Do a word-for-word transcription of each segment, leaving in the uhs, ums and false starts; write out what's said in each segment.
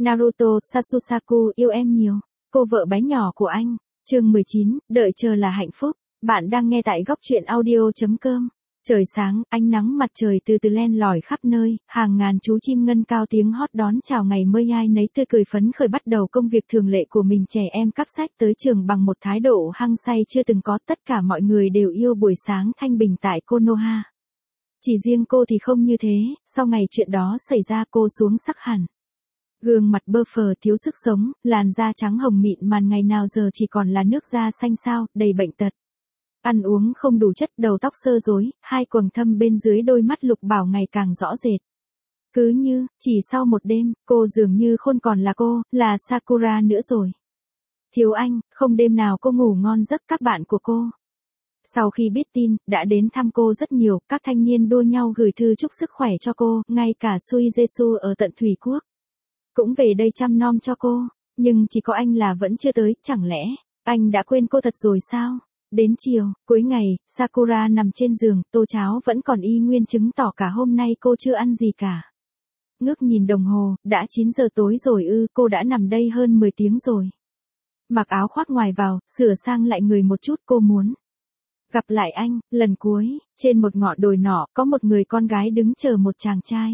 Naruto Sasusaku yêu em nhiều. Cô vợ bé nhỏ của anh. Chương mười chín, đợi chờ là hạnh phúc. Bạn đang nghe tại góc truyện audio chấm com. Trời sáng, ánh nắng mặt trời từ từ len lỏi khắp nơi, hàng ngàn chú chim ngân cao tiếng hót đón chào ngày mới, ai nấy tươi cười phấn khởi bắt đầu công việc thường lệ của mình. Trẻ em cắp sách tới trường bằng một thái độ hăng say chưa từng có, tất cả mọi người đều yêu buổi sáng thanh bình tại Konoha. Chỉ riêng cô thì không như thế, sau ngày chuyện đó xảy ra cô xuống sắc hẳn. Gương mặt bơ phờ thiếu sức sống, làn da trắng hồng mịn màn ngày nào giờ chỉ còn là nước da xanh xao, đầy bệnh tật. Ăn uống không đủ chất, đầu tóc xơ rối, hai quầng thâm bên dưới đôi mắt lục bảo ngày càng rõ rệt. Cứ như, chỉ sau một đêm, cô dường như không còn là cô, là Sakura nữa rồi. Thiếu anh, không đêm nào cô ngủ ngon giấc. Các bạn của cô, sau khi biết tin, đã đến thăm cô rất nhiều, các thanh niên đua nhau gửi thư chúc sức khỏe cho cô, ngay cả Sui Jesu ở tận Thủy Quốc cũng về đây chăm nom cho cô, nhưng chỉ có anh là vẫn chưa tới, chẳng lẽ anh đã quên cô thật rồi sao? Đến chiều, cuối ngày, Sakura nằm trên giường, tô cháo vẫn còn y nguyên, chứng tỏ cả hôm nay cô chưa ăn gì cả. Ngước nhìn đồng hồ, đã chín giờ tối rồi ư, cô đã nằm đây hơn mười tiếng rồi. Mặc áo khoác ngoài vào, sửa sang lại người một chút, cô muốn gặp lại anh. Lần cuối, trên một ngọn đồi nọ, có một người con gái đứng chờ một chàng trai.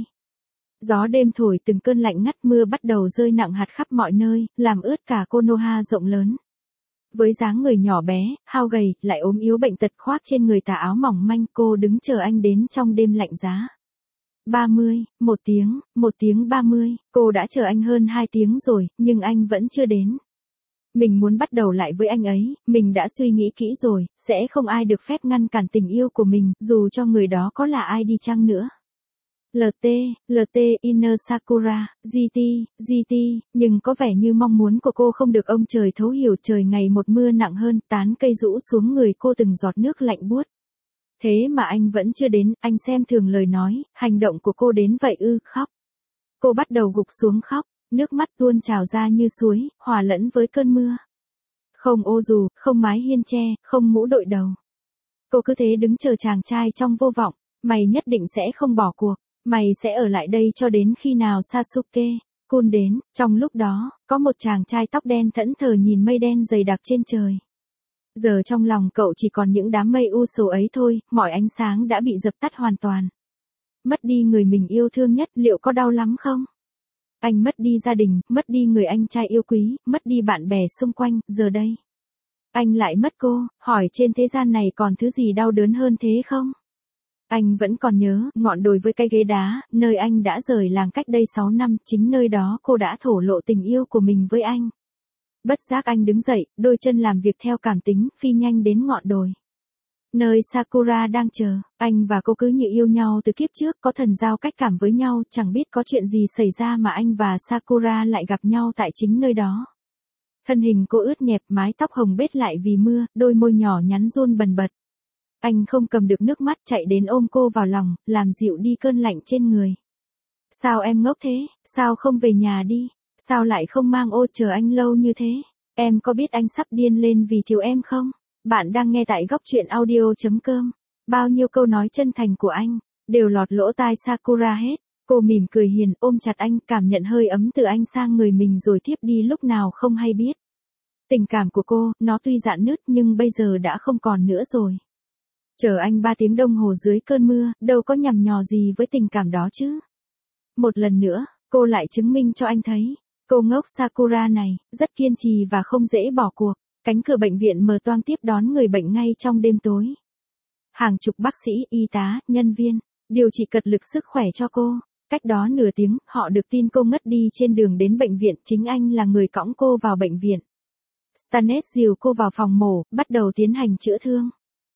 Gió đêm thổi từng cơn lạnh ngắt, mưa bắt đầu rơi nặng hạt khắp mọi nơi, làm ướt cả Konoha rộng lớn. Với dáng người nhỏ bé, hao gầy, lại ốm yếu bệnh tật, khoác trên người tà áo mỏng manh, cô đứng chờ anh đến trong đêm lạnh giá. ba mươi, một tiếng, một tiếng ba mươi, cô đã chờ anh hơn hai tiếng rồi, nhưng anh vẫn chưa đến. Mình muốn bắt đầu lại với anh ấy, mình đã suy nghĩ kỹ rồi, sẽ không ai được phép ngăn cản tình yêu của mình, dù cho người đó có là ai đi chăng nữa. lờ tê, lờ tê Inner Sakura, giê tê, giê tê, nhưng có vẻ như mong muốn của cô không được ông trời thấu hiểu. Trời ngày một mưa nặng hơn, tán cây rũ xuống người cô từng giọt nước lạnh buốt. Thế mà anh vẫn chưa đến, anh xem thường lời nói, hành động của cô đến vậy ư? Khóc. Cô bắt đầu gục xuống khóc, nước mắt tuôn trào ra như suối, hòa lẫn với cơn mưa. Không ô dù, không mái hiên tre, không mũ đội đầu. Cô cứ thế đứng chờ chàng trai trong vô vọng. Mày nhất định sẽ không bỏ cuộc. Mày sẽ ở lại đây cho đến khi nào Sasuke Kun đến. Trong lúc đó, có một chàng trai tóc đen thẫn thờ nhìn mây đen dày đặc trên trời. Giờ trong lòng cậu chỉ còn những đám mây u sầu ấy thôi, mọi ánh sáng đã bị dập tắt hoàn toàn. Mất đi người mình yêu thương nhất, liệu có đau lắm không? Anh mất đi gia đình, mất đi người anh trai yêu quý, mất đi bạn bè xung quanh, giờ đây anh lại mất cô, hỏi trên thế gian này còn thứ gì đau đớn hơn thế không? Anh vẫn còn nhớ, ngọn đồi với cây ghế đá, nơi anh đã rời làng cách đây sáu năm, chính nơi đó cô đã thổ lộ tình yêu của mình với anh. Bất giác anh đứng dậy, đôi chân làm việc theo cảm tính, phi nhanh đến ngọn đồi. Nơi Sakura đang chờ, anh và cô cứ như yêu nhau từ kiếp trước, có thần giao cách cảm với nhau, chẳng biết có chuyện gì xảy ra mà anh và Sakura lại gặp nhau tại chính nơi đó. Thân hình cô ướt nhẹp, mái tóc hồng bết lại vì mưa, đôi môi nhỏ nhắn run bần bật. Anh không cầm được nước mắt, chạy đến ôm cô vào lòng, làm dịu đi cơn lạnh trên người. Sao em ngốc thế, sao không về nhà đi, sao lại không mang ô chờ anh lâu như thế, em có biết anh sắp điên lên vì thiếu em không? Bạn đang nghe tại góc truyện audio chấm com. Bao nhiêu câu nói chân thành của anh đều lọt lỗ tai Sakura hết. Cô mỉm cười hiền, ôm chặt anh, cảm nhận hơi ấm từ anh sang người mình rồi tiếp đi lúc nào không hay biết. Tình cảm của cô, nó tuy rạn nứt nhưng bây giờ đã không còn nữa rồi. Chờ anh ba tiếng đồng hồ dưới cơn mưa, đâu có nhằm nhò gì với tình cảm đó chứ. Một lần nữa, cô lại chứng minh cho anh thấy, cô ngốc Sakura này, rất kiên trì và không dễ bỏ cuộc. Cánh cửa bệnh viện mở toang tiếp đón người bệnh ngay trong đêm tối. Hàng chục bác sĩ, y tá, nhân viên, điều trị cật lực sức khỏe cho cô. Cách đó nửa tiếng, họ được tin cô ngất đi trên đường đến bệnh viện, chính anh là người cõng cô vào bệnh viện. Stanet dìu cô vào phòng mổ, bắt đầu tiến hành chữa thương.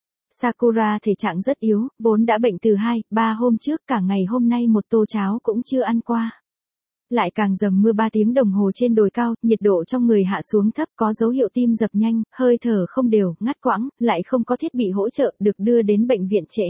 Sakura thể trạng rất yếu, vốn đã bệnh từ hai, ba hôm trước, cả ngày hôm nay một tô cháo cũng chưa ăn qua. Lại càng dầm mưa ba tiếng đồng hồ trên đồi cao, nhiệt độ trong người hạ xuống thấp, có dấu hiệu tim dập nhanh, hơi thở không đều, ngắt quãng, lại không có thiết bị hỗ trợ, được đưa đến bệnh viện trễ.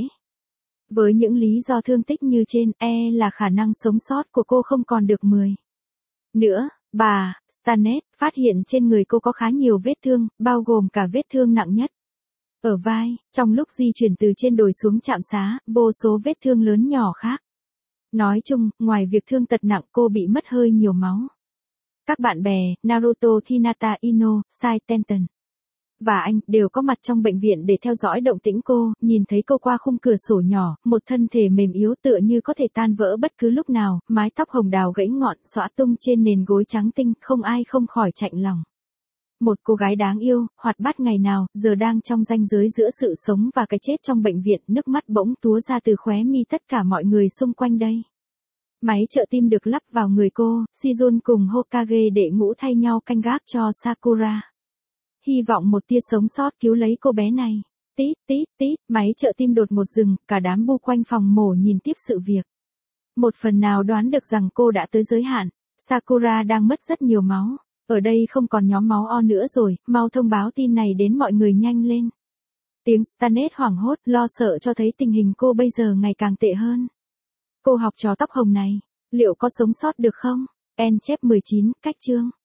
Với những lý do thương tích như trên, e là khả năng sống sót của cô không còn được mười. Nữa, bà Stanet phát hiện trên người cô có khá nhiều vết thương, bao gồm cả vết thương nặng nhất ở vai, trong lúc di chuyển từ trên đồi xuống trạm xá, vô số vết thương lớn nhỏ khác. Nói chung, ngoài việc thương tật nặng, cô bị mất hơi nhiều máu. Các bạn bè, Naruto Hinata Ino, Sai Tenten và anh đều có mặt trong bệnh viện để theo dõi động tĩnh cô, nhìn thấy cô qua khung cửa sổ nhỏ, một thân thể mềm yếu tựa như có thể tan vỡ bất cứ lúc nào, mái tóc hồng đào gãy ngọn xõa tung trên nền gối trắng tinh, không ai không khỏi chạnh lòng. Một cô gái đáng yêu, hoạt bát ngày nào, giờ đang trong ranh giới giữa sự sống và cái chết trong bệnh viện, nước mắt bỗng túa ra từ khóe mi tất cả mọi người xung quanh đây. Máy trợ tim được lắp vào người cô, Shizun cùng Hokage đệ ngũ thay nhau canh gác cho Sakura. Hy vọng một tia sống sót cứu lấy cô bé này. Tít tít tít, máy trợ tim đột một dừng, cả đám bu quanh phòng mổ nhìn tiếp sự việc. Một phần nào đoán được rằng cô đã tới giới hạn. Sakura đang mất rất nhiều máu. Ở đây không còn nhóm máu O nữa rồi, mau thông báo tin này đến mọi người nhanh lên. Tiếng Stanet hoảng hốt, lo sợ cho thấy tình hình cô bây giờ ngày càng tệ hơn. Cô học trò tóc hồng này, liệu có sống sót được không? En chép mười chín, cách chương.